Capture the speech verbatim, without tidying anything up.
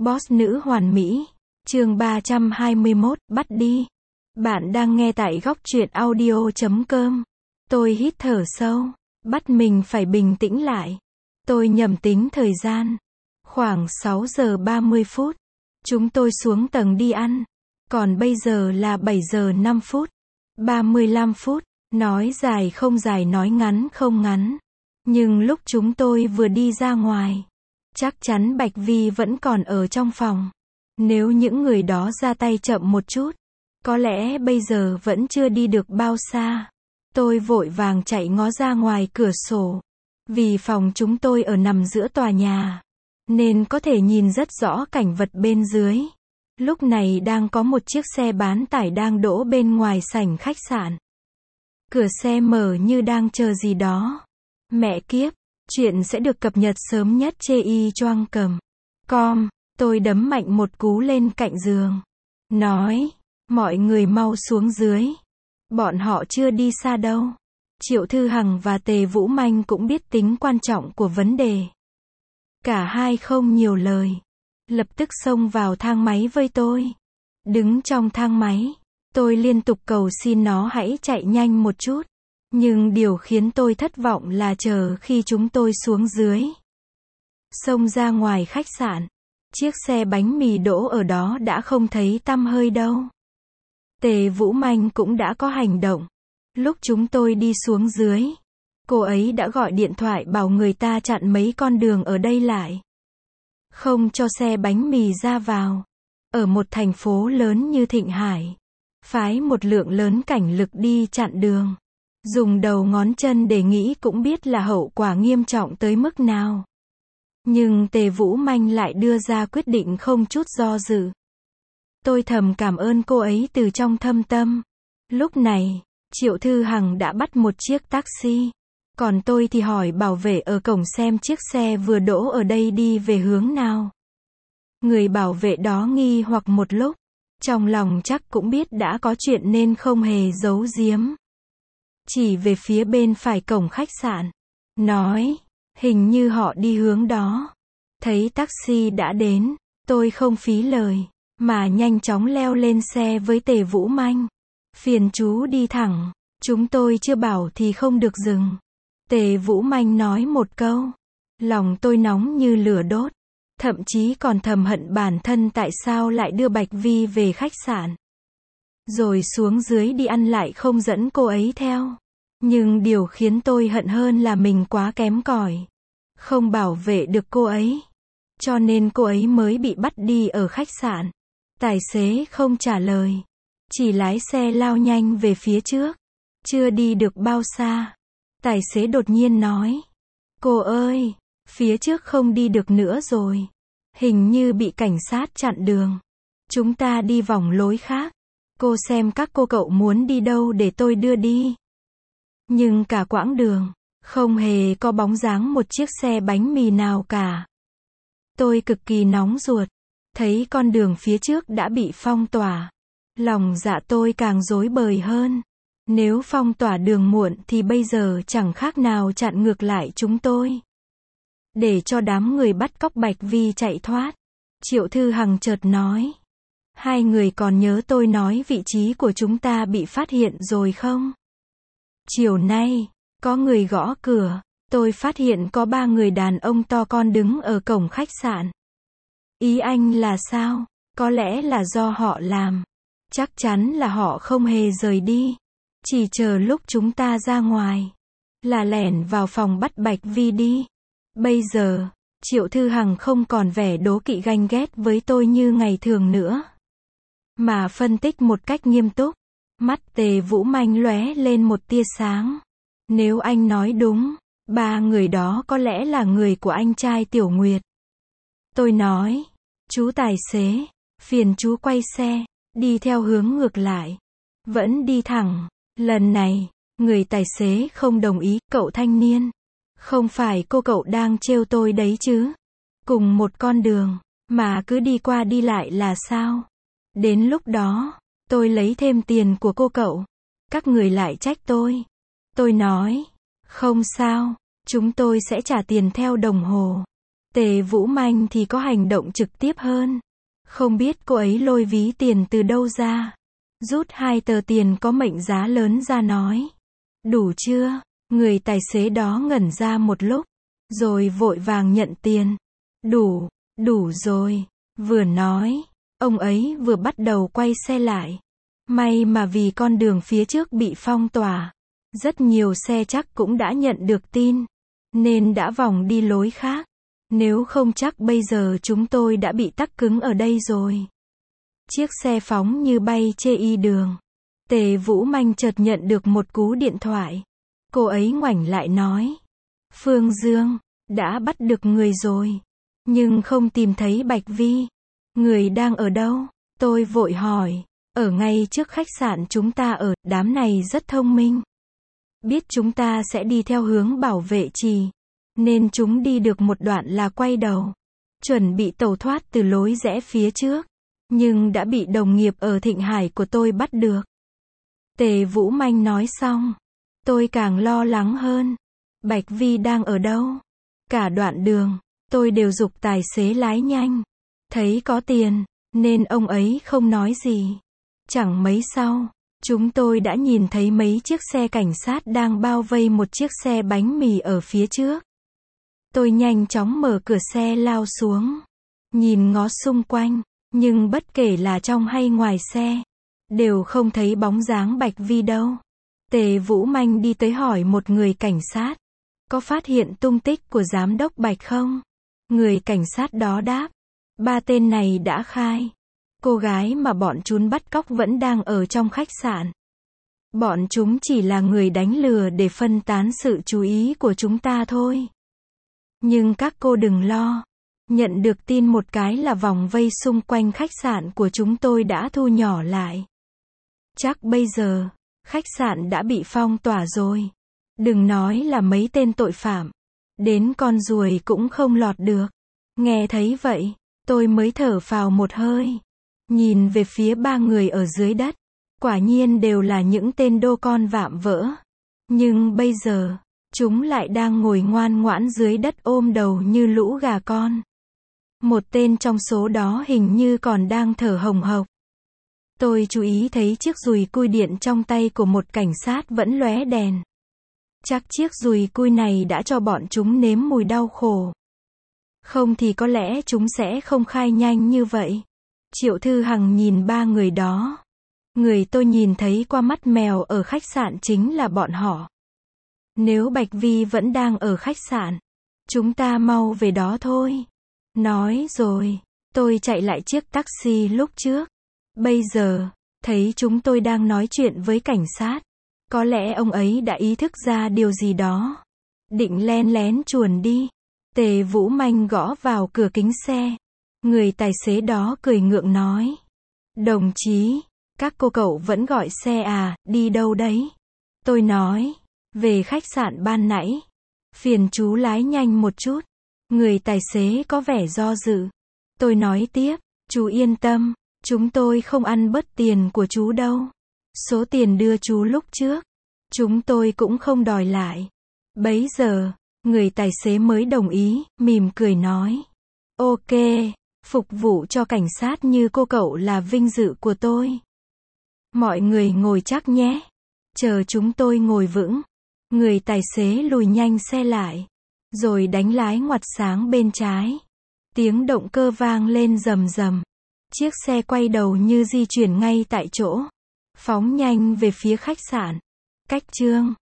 Boss nữ hoàn mỹ. Chương ba trăm hai mươi mốt, bắt đi. Bạn đang nghe tại góc truyện audio chấm com. Tôi hít thở sâu, bắt mình phải bình tĩnh lại. Tôi nhẩm tính thời gian. Khoảng sáu giờ ba mươi phút. Chúng tôi xuống tầng đi ăn. Còn bây giờ là bảy giờ năm phút. ba mươi lăm phút. Nói dài không dài, nói ngắn không ngắn. Nhưng lúc chúng tôi vừa đi ra ngoài, chắc chắn Bạch Vi vẫn còn ở trong phòng. Nếu những người đó ra tay chậm một chút, có lẽ bây giờ vẫn chưa đi được bao xa. Tôi vội vàng chạy ngó ra ngoài cửa sổ. Vì phòng chúng tôi ở nằm giữa tòa nhà, nên có thể nhìn rất rõ cảnh vật bên dưới. Lúc này đang có một chiếc xe bán tải đang đỗ bên ngoài sảnh khách sạn. Cửa xe mở như đang chờ gì đó. Mẹ kiếp, chuyện sẽ được cập nhật sớm nhất trên y choang cầm com. Tôi đấm mạnh một cú lên cạnh giường. Nói, mọi người mau xuống dưới. Bọn họ chưa đi xa đâu. Triệu Thư Hằng và Tề Vũ Manh cũng biết tính quan trọng của vấn đề. Cả hai không nhiều lời. Lập tức xông vào thang máy với tôi. Đứng trong thang máy, tôi liên tục cầu xin nó hãy chạy nhanh một chút. Nhưng điều khiến tôi thất vọng là chờ khi chúng tôi xuống dưới, xông ra ngoài khách sạn, chiếc xe bánh mì đỗ ở đó đã không thấy tăm hơi đâu. Tề Vũ Manh cũng đã có hành động. Lúc chúng tôi đi xuống dưới, cô ấy đã gọi điện thoại bảo người ta chặn mấy con đường ở đây lại, không cho xe bánh mì ra vào. Ở một thành phố lớn như Thịnh Hải, phái một lượng lớn cảnh lực đi chặn đường, dùng đầu ngón chân để nghĩ cũng biết là hậu quả nghiêm trọng tới mức nào. Nhưng Tề Vũ Manh lại đưa ra quyết định không chút do dự. Tôi thầm cảm ơn cô ấy từ trong thâm tâm. Lúc này, Triệu Thư Hằng đã bắt một chiếc taxi. Còn tôi thì hỏi bảo vệ ở cổng xem chiếc xe vừa đỗ ở đây đi về hướng nào. Người bảo vệ đó nghi hoặc một lúc. Trong lòng chắc cũng biết đã có chuyện nên không hề giấu giếm. Chỉ về phía bên phải cổng khách sạn. Nói, hình như họ đi hướng đó. Thấy taxi đã đến, tôi không phí lời, mà nhanh chóng leo lên xe với Tề Vũ Manh. Phiền chú đi thẳng, chúng tôi chưa bảo thì không được dừng. Tề Vũ Manh nói một câu. Lòng tôi nóng như lửa đốt. Thậm chí còn thầm hận bản thân tại sao lại đưa Bạch Vi về khách sạn. Rồi xuống dưới đi ăn lại không dẫn cô ấy theo. Nhưng điều khiến tôi hận hơn là mình quá kém cỏi, không bảo vệ được cô ấy. Cho nên cô ấy mới bị bắt đi ở khách sạn. Tài xế không trả lời, chỉ lái xe lao nhanh về phía trước. Chưa đi được bao xa, tài xế đột nhiên nói, cô ơi, phía trước không đi được nữa rồi. Hình như bị cảnh sát chặn đường. Chúng ta đi vòng lối khác. Cô xem các cô cậu muốn đi đâu để tôi đưa đi. Nhưng cả quãng đường, không hề có bóng dáng một chiếc xe bánh mì nào cả. Tôi cực kỳ nóng ruột. Thấy con đường phía trước đã bị phong tỏa. Lòng dạ tôi càng rối bời hơn. Nếu phong tỏa đường muộn thì bây giờ chẳng khác nào chặn ngược lại chúng tôi. Để cho đám người bắt cóc Bạch Vi chạy thoát. Triệu Thư Hằng chợt nói. Hai người còn nhớ tôi nói vị trí của chúng ta bị phát hiện rồi không? Chiều nay, có người gõ cửa. Tôi phát hiện có ba người đàn ông to con đứng ở cổng khách sạn. Ý anh là sao? Có lẽ là do họ làm. Chắc chắn là họ không hề rời đi. Chỉ chờ lúc chúng ta ra ngoài, là lẻn vào phòng bắt Bạch Vi đi. Bây giờ, Triệu Thư Hằng không còn vẻ đố kỵ ganh ghét với tôi như ngày thường nữa, mà phân tích một cách nghiêm túc. Mắt Tề Vũ Manh lóe lên một tia sáng. Nếu anh nói đúng, ba người đó có lẽ là người của anh trai Tiểu Nguyệt. Tôi nói, chú tài xế, phiền chú quay xe, đi theo hướng ngược lại. Vẫn đi thẳng. Lần này, người tài xế không đồng ý. Cậu thanh niên, không phải cô cậu đang trêu tôi đấy chứ? Cùng một con đường, mà cứ đi qua đi lại là sao? Đến lúc đó, tôi lấy thêm tiền của cô cậu. Các người lại trách tôi. Tôi nói, không sao, chúng tôi sẽ trả tiền theo đồng hồ. Tề Vũ Manh thì có hành động trực tiếp hơn. Không biết cô ấy lôi ví tiền từ đâu ra. Rút hai tờ tiền có mệnh giá lớn ra nói. Đủ chưa? Người tài xế đó ngẩn ra một lúc, rồi vội vàng nhận tiền. Đủ, đủ rồi. Vừa nói, ông ấy vừa bắt đầu quay xe lại. May mà vì con đường phía trước bị phong tỏa, rất nhiều xe chắc cũng đã nhận được tin, nên đã vòng đi lối khác. Nếu không chắc bây giờ chúng tôi đã bị tắc cứng ở đây rồi. Chiếc xe phóng như bay chê y đường. Tề Vũ Manh chợt nhận được một cú điện thoại. Cô ấy ngoảnh lại nói. Phương Dương, đã bắt được người rồi. Nhưng không tìm thấy Bạch Vi. Người đang ở đâu? Tôi vội hỏi. Ở ngay trước khách sạn chúng ta ở, đám này rất thông minh. Biết chúng ta sẽ đi theo hướng bảo vệ trì, nên chúng đi được một đoạn là quay đầu, chuẩn bị tẩu thoát từ lối rẽ phía trước, nhưng đã bị đồng nghiệp ở Thịnh Hải của tôi bắt được. Tề Vũ Manh nói xong, tôi càng lo lắng hơn. Bạch Vi đang ở đâu? Cả đoạn đường, tôi đều giục tài xế lái nhanh. Thấy có tiền, nên ông ấy không nói gì. Chẳng mấy sau, chúng tôi đã nhìn thấy mấy chiếc xe cảnh sát đang bao vây một chiếc xe bánh mì ở phía trước. Tôi nhanh chóng mở cửa xe lao xuống, nhìn ngó xung quanh, nhưng bất kể là trong hay ngoài xe, đều không thấy bóng dáng Bạch Vi đâu. Tề Vũ Manh đi tới hỏi một người cảnh sát, có phát hiện tung tích của giám đốc Bạch không? Người cảnh sát đó đáp, ba tên này đã khai. Cô gái mà bọn chúng bắt cóc vẫn đang ở trong khách sạn. Bọn chúng chỉ là người đánh lừa để phân tán sự chú ý của chúng ta thôi. Nhưng các cô đừng lo. Nhận được tin một cái là vòng vây xung quanh khách sạn của chúng tôi đã thu nhỏ lại. Chắc bây giờ, khách sạn đã bị phong tỏa rồi. Đừng nói là mấy tên tội phạm. Đến con ruồi cũng không lọt được. Nghe thấy vậy, tôi mới thở phào một hơi. Nhìn về phía ba người ở dưới đất. Quả nhiên đều là những tên đô con vạm vỡ. Nhưng bây giờ, chúng lại đang ngồi ngoan ngoãn dưới đất ôm đầu như lũ gà con. Một tên trong số đó hình như còn đang thở hồng hộc. Tôi chú ý thấy chiếc dùi cui điện trong tay của một cảnh sát vẫn lóe đèn. Chắc chiếc dùi cui này đã cho bọn chúng nếm mùi đau khổ. Không thì có lẽ chúng sẽ không khai nhanh như vậy. Triệu Thư Hằng nhìn ba người đó. Người tôi nhìn thấy qua mắt mèo ở khách sạn chính là bọn họ. Nếu Bạch Vi vẫn đang ở khách sạn, chúng ta mau về đó thôi. Nói rồi, tôi chạy lại chiếc taxi lúc trước. Bây giờ, thấy chúng tôi đang nói chuyện với cảnh sát. Có lẽ ông ấy đã ý thức ra điều gì đó. Định len lén chuồn đi. Tề Vũ Manh gõ vào cửa kính xe. Người tài xế đó cười ngượng nói. Đồng chí, các cô cậu vẫn gọi xe à, đi đâu đấy? Tôi nói, về khách sạn ban nãy. Phiền chú lái nhanh một chút. Người tài xế có vẻ do dự. Tôi nói tiếp, chú yên tâm, chúng tôi không ăn bớt tiền của chú đâu. Số tiền đưa chú lúc trước, chúng tôi cũng không đòi lại. Bấy giờ, người tài xế mới đồng ý, mỉm cười nói. Ok, phục vụ cho cảnh sát như cô cậu là vinh dự của tôi. Mọi người ngồi chắc nhé. Chờ chúng tôi ngồi vững. Người tài xế lùi nhanh xe lại. Rồi đánh lái ngoặt sáng bên trái. Tiếng động cơ vang lên rầm rầm. Chiếc xe quay đầu như di chuyển ngay tại chỗ. Phóng nhanh về phía khách sạn. Cách Chương